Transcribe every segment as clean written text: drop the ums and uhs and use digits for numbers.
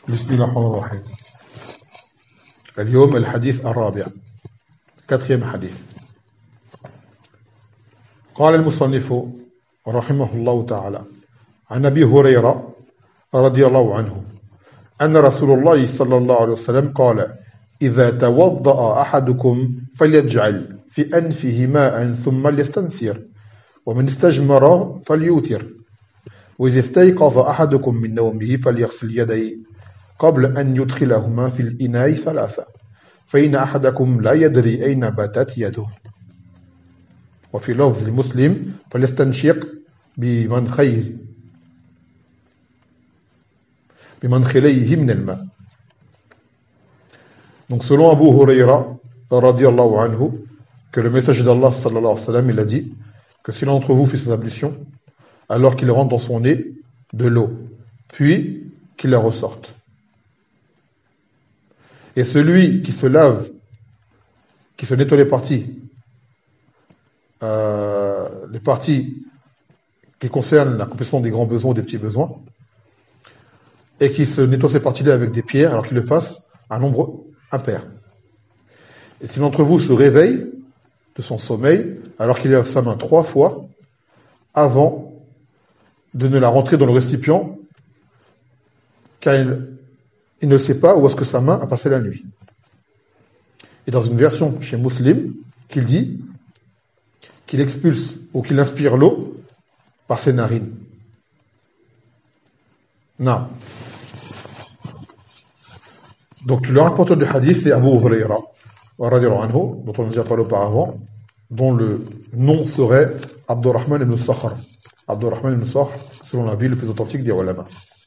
بسم الله الرحمن الرحيم. اليوم الحديث الرابع، quatrième حديث. قال المصنف رحمه الله تعالى عن أبي هريرة رضي الله عنه أن رسول الله صلى الله عليه وسلم قال: إذا توضأ أحدكم فليجعل في أنفه ماء ثم ليستنثر، ومن استجمر فليوتر، وإذا استيقظ أحدكم من نومه فليغسل يديه قبل أن يدخلهما في الإناء ثلاثة، فإن أحدكم لا يدري أين باتت يده. وفي لفظ مسلم فليستنشق بمنخليه من الماء. Donc selon Abu Huraira radiyallahu anhu, que le messager d'Allah sallallahu alayhi wa sallam, il a dit que si l'un d'entre vous fait ses ablutions, alors qu'il rentre dans son nez de l'eau, puis qu'il la ressorte. Et celui qui se lave, qui se nettoie les parties qui concernent l'accomplissement des grands besoins ou des petits besoins, et qui se nettoie ces parties-là avec des pierres, alors qu'il le fasse un nombre impair. Et si l'un d'entre vous se réveille de son sommeil, alors qu'il lève sa main 3 fois, avant de ne la rentrer dans le récipient, car il ne sait pas où est-ce que sa main a passé la nuit. Et dans une version chez Muslim, qu'il dit qu'il expulse ou qu'il inspire l'eau par ses narines. Non. Donc le rapporteur du hadith, c'est Abu Huraira, dont on a déjà parlé auparavant, dont le nom serait Abdurrahman ibn Sakhr. Abdurrahman ibn Sakhr, selon la vie le plus authentique des ulama.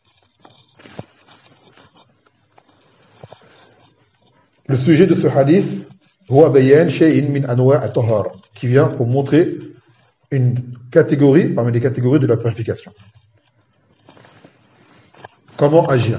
Le sujet de ce hadith, qui vient pour montrer une catégorie parmi les catégories de la purification. Comment agir?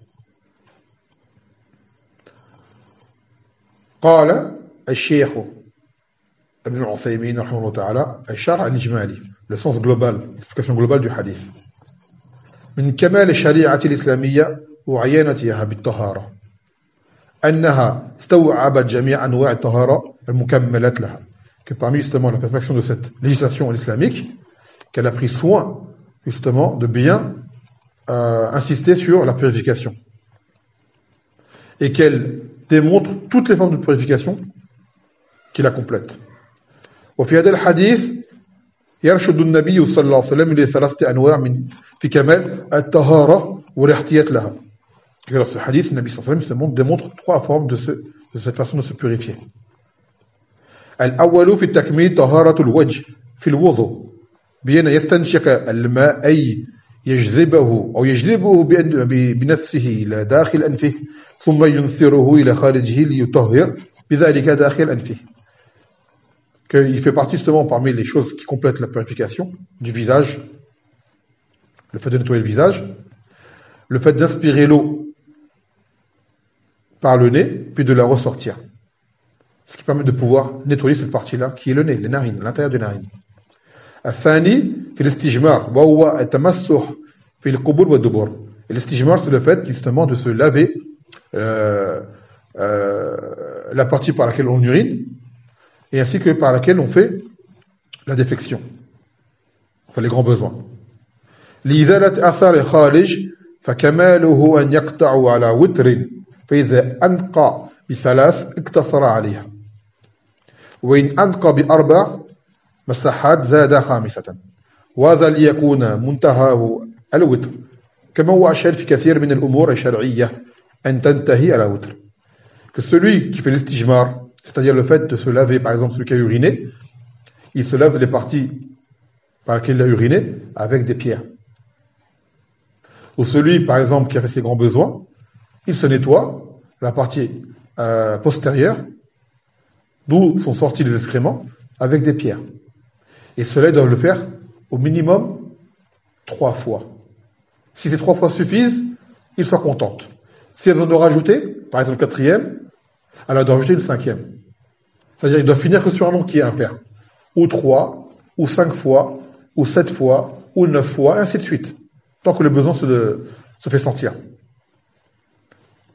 قال الشيخ ابن العثيمين رحمه الله تعالى الشرع الإجمالي, le sens global, l'explication globale du hadith. من كمال الشريعة الإسلامية وعيانتها بالطهارة أنها استوعبت جميع أنواع الطهارة المكملات لها. Que parmi justement la perfection de cette législation islamique, qu'elle a pris soin justement de bien insister sur la purification. Et qu'elle démontre toutes les formes de purification qui la complètent. وفي هذا الحديث يرشد النبي صلى الله عليه وسلم إلى 3 أنواع في كمال الطهارة والاحتياط لها. Dans ce hadith, le Nabi sallallahu alayhi wa sallam démontre 3 formes de cette façon de se purifier. الأول في تكميل طهارة الوجه في الوضوء بأن يستنشق الماء أي يجذبه أو يجذبه بنفسه إلى داخل أنفه ثم ينثره إلى خارجه ليطهر بذلك داخل أنفه. Il fait partie justement parmi les choses qui complètent la purification du visage, le fait de nettoyer le visage, le fait d'inspirer l'eau par le nez, puis de la ressortir. Ce qui permet de pouvoir nettoyer cette partie-là, qui est le nez, les narines, l'intérieur des narines. الثاني في الاستجمار وهو التمسح في القبور والدبر. Et l'istijmar, c'est le fait justement de se laver la partie par laquelle on urine, et ainsi que par laquelle on fait la défection, enfin les grands besoins. لإزالة أثار الخارج فكماله أن يقطع على وتر فإذا أنقى ب3 اقتصر عليها وإن أنقى ب4 مسحات زاد 5 وهذا ليكون منتهاه الوتر كما هو أشار في كثير من الأمور الشرعية أن تنتهي على وتر. Que celui qui fait l'istijmar, c'est-à-dire le fait de se laver, par exemple celui qui a uriné, il se lave les parties par lesquelles il a uriné avec des pierres. Ou celui, par exemple, qui a fait ses grands besoins, il se nettoie la partie postérieure, d'où sont sortis les excréments, avec des pierres. Et cela, ils doivent le faire au minimum 3 fois. Si ces 3 fois suffisent, ils soient contents. Si elles doivent rajouter, par exemple 4e, alors ils doivent rajouter une 5e. C'est-à-dire qu'ils doivent finir que sur un nombre qui est impair. Ou 3, ou 5 fois, ou 7 fois, ou 9 fois, et ainsi de suite. Tant que le besoin se fait sentir.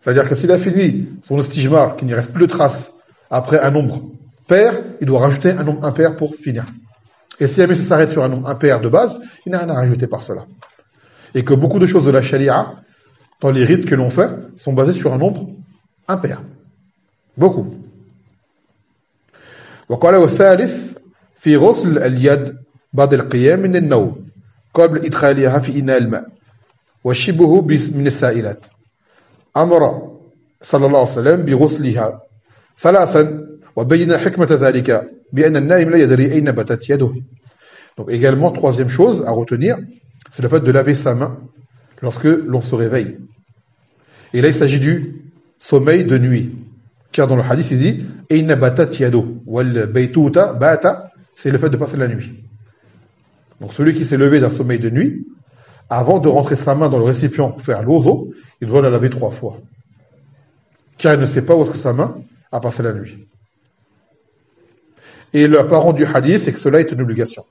C'est-à-dire que s'il a fini son istijmar, qu'il n'y reste plus de traces après un nombre pair, il doit rajouter un nombre impair pour finir. Et si jamais ça s'arrête sur un nombre impair de base, il n'a rien à rajouter par cela. Et que beaucoup de choses de la sharia, dans les rites que l'on fait, sont basées sur un nombre impair. Beaucoup. وقال والثالث في غسل اليد بعد القيام من النوم قبل إدخالها في إناء الماء وشبه من السائلات أمر صلى الله عليه وسلم بغسلها ثلاثا وبين حكمة ذلك بأن النائم لا يدري أين باتت يده. Donc également, troisième chose à retenir, c'est le fait de laver sa main lorsque l'on se réveille. Et là, il s'agit du sommeil de nuit. Car dans le hadith, il dit Aina batat yado. Wal baytuta bata, c'est le fait de passer la nuit. Donc celui qui s'est levé d'un sommeil de nuit, avant de rentrer sa main dans le récipient pour faire l'ozo, il doit la laver 3 fois. Car il ne sait pas où est-ce que sa main a passé la nuit. Et le parent du hadith, c'est que cela est une obligation.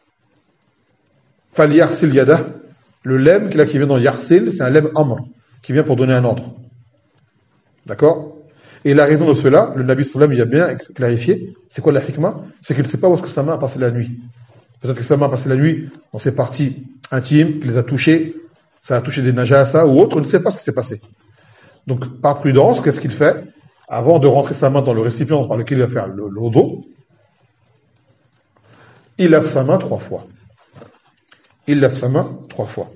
Fal yarsil yada, le lem qui vient dans yarsil, c'est un lem amr, qui vient pour donner un ordre. D'accord? Et la raison de cela, le Nabi sallam il a bien clarifié, c'est quoi la hikmah? C'est qu'il ne sait pas où est-ce que sa main a passé la nuit. Peut-être que sa main a passé la nuit dans ses parties intimes, qu'il les a touchées, ça a touché des najasa ou autre, on ne sait pas ce qui s'est passé. Donc, par prudence, qu'est-ce qu'il fait? Avant de rentrer sa main dans le récipient par lequel il va faire l'odo, il lave sa main 3 fois. Il lave sa main 3 fois.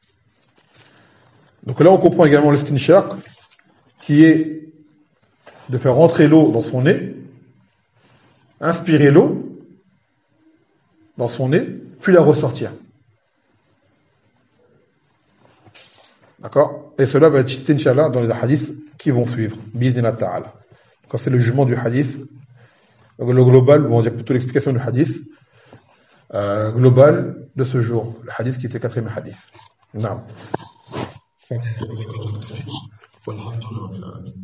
Donc là, on comprend également l'estinshaq, qui est de faire rentrer l'eau dans son nez, inspirer l'eau dans son nez, puis la ressortir. D'accord? Et cela va être cité, Inch'Allah, dans les hadiths qui vont suivre. Bi'idhnillah ta'ala. Quand c'est le jugement du hadith, le global, on va dire plutôt l'explication du hadith, global de ce jour. Le hadith qui était 4e hadith. Non.